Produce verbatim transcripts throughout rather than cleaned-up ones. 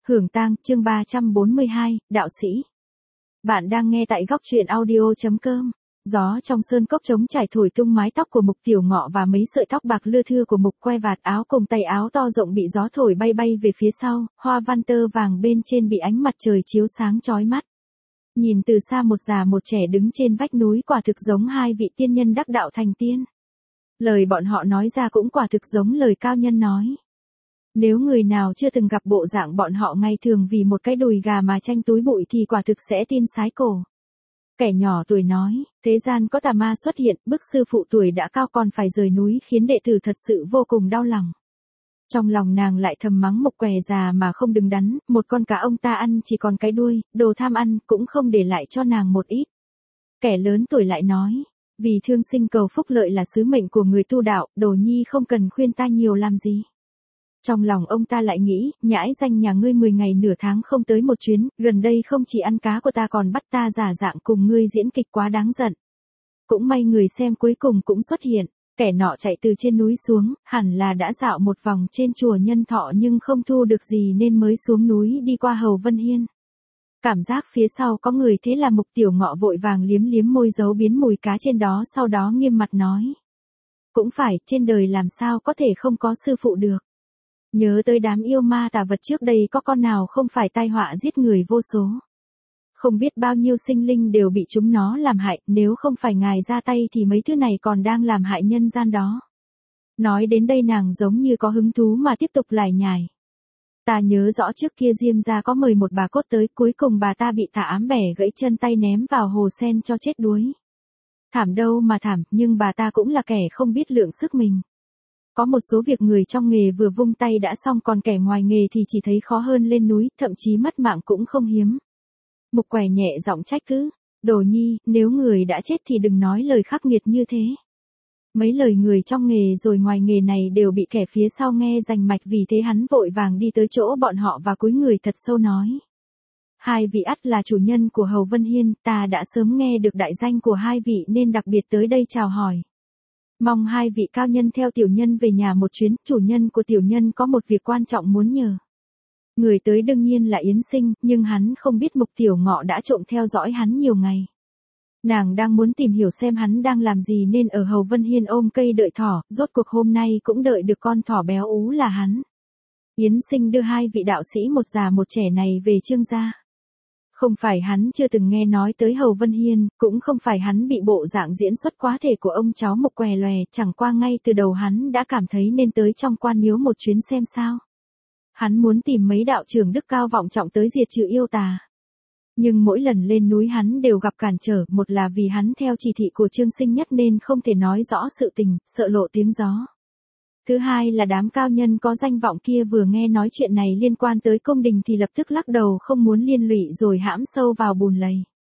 Hưởng tang, chương ba trăm bốn mươi hai, đạo sĩ. Bạn đang nghe tại góc truyện audio chấm com. Gió trong sơn cốc trống trải thổi tung mái tóc của Mục Tiểu Ngọ và mấy sợi tóc bạc lưa thưa của Mục quai vạt áo cùng tay áo to rộng bị gió thổi bay bay về phía sau, hoa văn tơ vàng bên trên bị ánh mặt trời chiếu sáng chói mắt. Nhìn từ xa một già một trẻ đứng trên vách núi quả thực giống hai vị tiên nhân đắc đạo thành tiên. Lời bọn họ nói ra cũng quả thực giống lời cao nhân nói. Nếu người nào chưa từng gặp bộ dạng bọn họ ngày thường vì một cái đùi gà mà tranh túi bụi thì quả thực sẽ tin sái cổ. Kẻ nhỏ tuổi nói, thế gian có tà ma xuất hiện, bức sư phụ tuổi đã cao còn phải rời núi khiến đệ tử thật sự vô cùng đau lòng. Trong lòng nàng lại thầm mắng Mục què già mà không đứng đắn, một con cá ông ta ăn chỉ còn cái đuôi, đồ tham ăn cũng không để lại cho nàng một ít. Kẻ lớn tuổi lại nói, vì thương sinh cầu phúc lợi là sứ mệnh của người tu đạo, Đồ Nhi không cần khuyên ta nhiều làm gì. Trong lòng ông ta lại nghĩ, nhãi danh nhà ngươi mười ngày nửa tháng không tới một chuyến, gần đây không chỉ ăn cá của ta còn bắt ta giả dạng cùng ngươi diễn kịch quá đáng giận. Cũng may người xem cuối cùng cũng xuất hiện, kẻ nọ chạy từ trên núi xuống, hẳn là đã dạo một vòng trên chùa Nhân Thọ nhưng không thu được gì nên mới xuống núi đi qua Hầu Vân Hiên. Cảm giác phía sau có người thế là Mục Tiểu Ngọ vội vàng liếm liếm môi giấu biến mùi cá trên đó sau đó nghiêm mặt nói. Cũng phải, trên đời làm sao có thể không có sư phụ được. Nhớ tới đám yêu ma tà vật trước đây có con nào không phải tai họa giết người vô số. Không biết bao nhiêu sinh linh đều bị chúng nó làm hại, nếu không phải ngài ra tay thì mấy thứ này còn đang làm hại nhân gian đó. Nói đến đây nàng giống như có hứng thú mà tiếp tục lải nhải. Ta nhớ rõ trước kia Diêm gia có mời một bà cốt tới, cuối cùng bà ta bị tà ám bẻ gãy chân tay ném vào hồ sen cho chết đuối. Thảm đâu mà thảm, nhưng bà ta cũng là kẻ không biết lượng sức mình. Có một số việc người trong nghề vừa vung tay đã xong còn kẻ ngoài nghề thì chỉ thấy khó hơn lên núi, thậm chí mất mạng cũng không hiếm. Mục què nhẹ giọng trách cứ, Đồ Nhi, nếu người đã chết thì đừng nói lời khắc nghiệt như thế. Mấy lời người trong nghề rồi ngoài nghề này đều bị kẻ phía sau nghe rành mạch vì thế hắn vội vàng đi tới chỗ bọn họ và cúi người thật sâu nói. Hai vị ắt là chủ nhân của Hầu Vân Hiên, ta đã sớm nghe được đại danh của hai vị nên đặc biệt tới đây chào hỏi. Mong hai vị cao nhân theo tiểu nhân về nhà một chuyến, chủ nhân của tiểu nhân có một việc quan trọng muốn nhờ. Người tới đương nhiên là Yến Sinh, nhưng hắn không biết Mục Tiểu Ngọ đã trộm theo dõi hắn nhiều ngày. Nàng đang muốn tìm hiểu xem hắn đang làm gì nên ở Hầu Vân Hiên ôm cây đợi thỏ, rốt cuộc hôm nay cũng đợi được con thỏ béo ú là hắn. Yến Sinh đưa hai vị đạo sĩ một già một trẻ này về Trương gia. Không phải hắn chưa từng nghe nói tới Hầu Vân Hiên, cũng không phải hắn bị bộ dạng diễn xuất quá thể của ông cháu Mục què lòe, chẳng qua ngay từ đầu hắn đã cảm thấy nên tới trong quan miếu một chuyến xem sao. Hắn muốn tìm mấy đạo trưởng đức cao vọng trọng tới diệt trừ yêu tà. Nhưng mỗi lần lên núi hắn đều gặp cản trở, một là vì hắn theo chỉ thị của Trương Sinh Nhất nên không thể nói rõ sự tình, sợ lộ tiếng gió. Thứ hai là đám cao nhân có danh vọng kia vừa nghe nói chuyện này liên quan tới cung đình thì lập tức lắc đầu không muốn liên lụy rồi hãm sâu vào bùn lầy.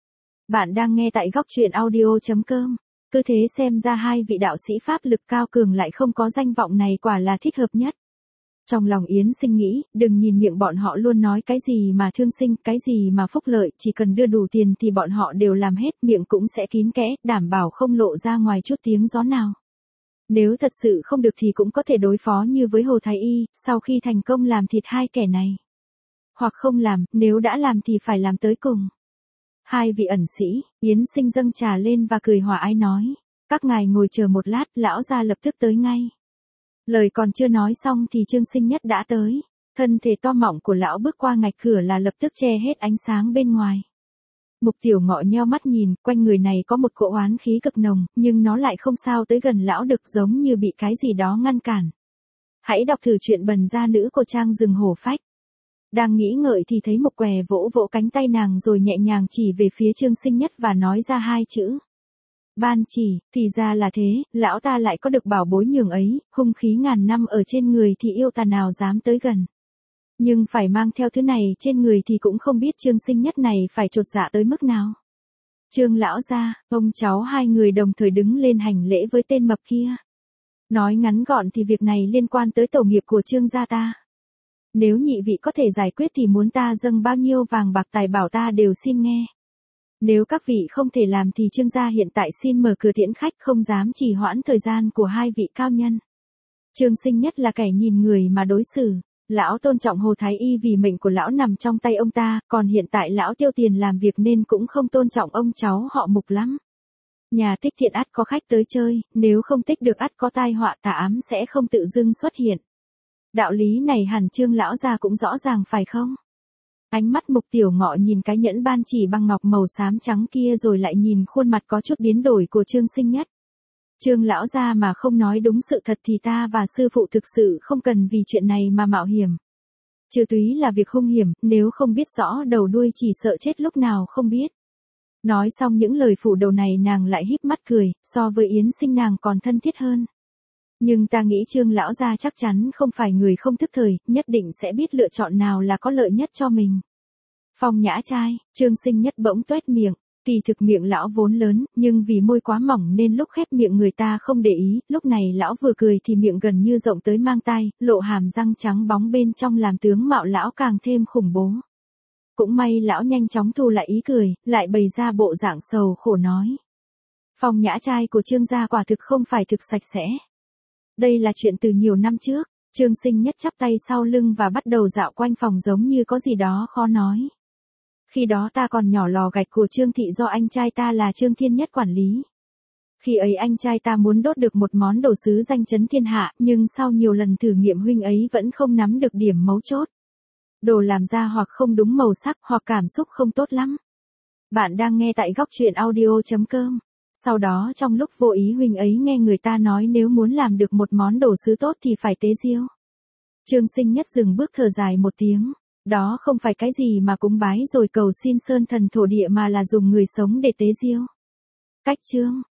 Bạn đang nghe tại góc truyện audio chấm com. Cứ thế xem ra hai vị đạo sĩ pháp lực cao cường lại không có danh vọng này quả là thích hợp nhất. Trong lòng Yến Sinh nghĩ, đừng nhìn miệng bọn họ luôn nói cái gì mà thương sinh, cái gì mà phúc lợi, chỉ cần đưa đủ tiền thì bọn họ đều làm hết, miệng cũng sẽ kín kẽ, đảm bảo không lộ ra ngoài chút tiếng gió nào. Nếu thật sự không được thì cũng có thể đối phó như với Hồ Thái Y, sau khi thành công làm thịt hai kẻ này. Hoặc không làm, nếu đã làm thì phải làm tới cùng. Hai vị ẩn sĩ, Yến Sinh dâng trà lên và cười hòa ái nói, các ngài ngồi chờ một lát, lão gia lập tức tới ngay. Lời còn chưa nói xong thì Trương Sinh Nhất đã tới, thân thể to mọng của lão bước qua ngạch cửa là lập tức che hết ánh sáng bên ngoài. Mục Tiểu Ngọ nheo mắt nhìn, quanh người này có một cỗ oán khí cực nồng, nhưng nó lại không sao tới gần lão được giống như bị cái gì đó ngăn cản. Hãy đọc thử chuyện Bần gia nữ của Trang Rừng Hổ Phách. Đang nghĩ ngợi thì thấy Mục què vỗ vỗ cánh tay nàng rồi nhẹ nhàng chỉ về phía Trương Sinh Nhất và nói ra hai chữ. Ban chỉ, thì ra là thế, lão ta lại có được bảo bối nhường ấy, hung khí ngàn năm ở trên người thì yêu tà nào dám tới gần. Nhưng phải mang theo thứ này trên người thì cũng không biết Trương Sinh Nhất này phải chột dạ tới mức nào. Trương lão gia, ông cháu hai người đồng thời đứng lên hành lễ với tên mập kia. Nói ngắn gọn thì việc này liên quan tới tổ nghiệp của Trương gia ta. Nếu nhị vị có thể giải quyết thì muốn ta dâng bao nhiêu vàng bạc tài bảo ta đều xin nghe. Nếu các vị không thể làm thì Trương gia hiện tại xin mở cửa tiễn khách, không dám trì hoãn thời gian của hai vị cao nhân. Trương Sinh Nhất là kẻ nhìn người mà đối xử, Lão tôn trọng Hồ Thái Y vì mệnh của lão nằm trong tay ông ta, còn hiện tại lão tiêu tiền làm việc nên cũng không tôn trọng ông cháu họ Mục lắm. Nhà tích thiện ắt có khách tới chơi, nếu không tích được ắt có tai họa tà ám sẽ không tự dưng xuất hiện. Đạo lý này hẳn Trương lão gia cũng rõ ràng phải không? Ánh mắt Mục Tiểu Ngọ nhìn cái nhẫn ban chỉ bằng ngọc màu xám trắng kia rồi lại nhìn khuôn mặt có chút biến đổi của Trương Sinh Nhất. Trương lão gia mà không nói đúng sự thật thì ta và sư phụ thực sự không cần vì chuyện này mà mạo hiểm. Trừ túy là việc hung hiểm, nếu không biết rõ đầu đuôi chỉ sợ chết lúc nào không biết. Nói xong những lời phủ đầu này nàng lại híp mắt cười, so với Yến Sinh nàng còn thân thiết hơn. Nhưng ta nghĩ Trương lão gia chắc chắn không phải người không thức thời, nhất định sẽ biết lựa chọn nào là có lợi nhất cho mình. Phong Nhã trai, Trương Sinh Nhất bỗng toét miệng, kỳ thực miệng lão vốn lớn, nhưng vì môi quá mỏng nên lúc khép miệng người ta không để ý, lúc này lão vừa cười thì miệng gần như rộng tới mang tai, lộ hàm răng trắng bóng bên trong làm tướng mạo lão càng thêm khủng bố. Cũng may lão nhanh chóng thu lại ý cười, lại bày ra bộ dạng sầu khổ nói. Phong Nhã trai của Trương gia quả thực không phải thực sạch sẽ. Đây là chuyện từ nhiều năm trước, Trương Sinh Nhất chắp tay sau lưng và bắt đầu dạo quanh phòng giống như có gì đó khó nói. Khi đó ta còn nhỏ, lò gạch của Trương thị do anh trai ta là Trương Thiên Nhất quản lý. Khi ấy anh trai ta muốn đốt được một món đồ sứ danh chấn thiên hạ, nhưng sau nhiều lần thử nghiệm huynh ấy vẫn không nắm được điểm mấu chốt. Đồ làm ra hoặc không đúng màu sắc hoặc cảm xúc không tốt lắm. Bạn đang nghe tại góc truyện audio chấm com. Sau đó trong lúc vô ý huynh ấy nghe người ta nói nếu muốn làm được một món đồ sứ tốt thì phải tế diêu. Trương Sinh Nhất dừng bước thở dài một tiếng. Đó không phải cái gì mà cúng bái rồi cầu xin sơn thần thổ địa mà là dùng người sống để tế diêu. Cách chương,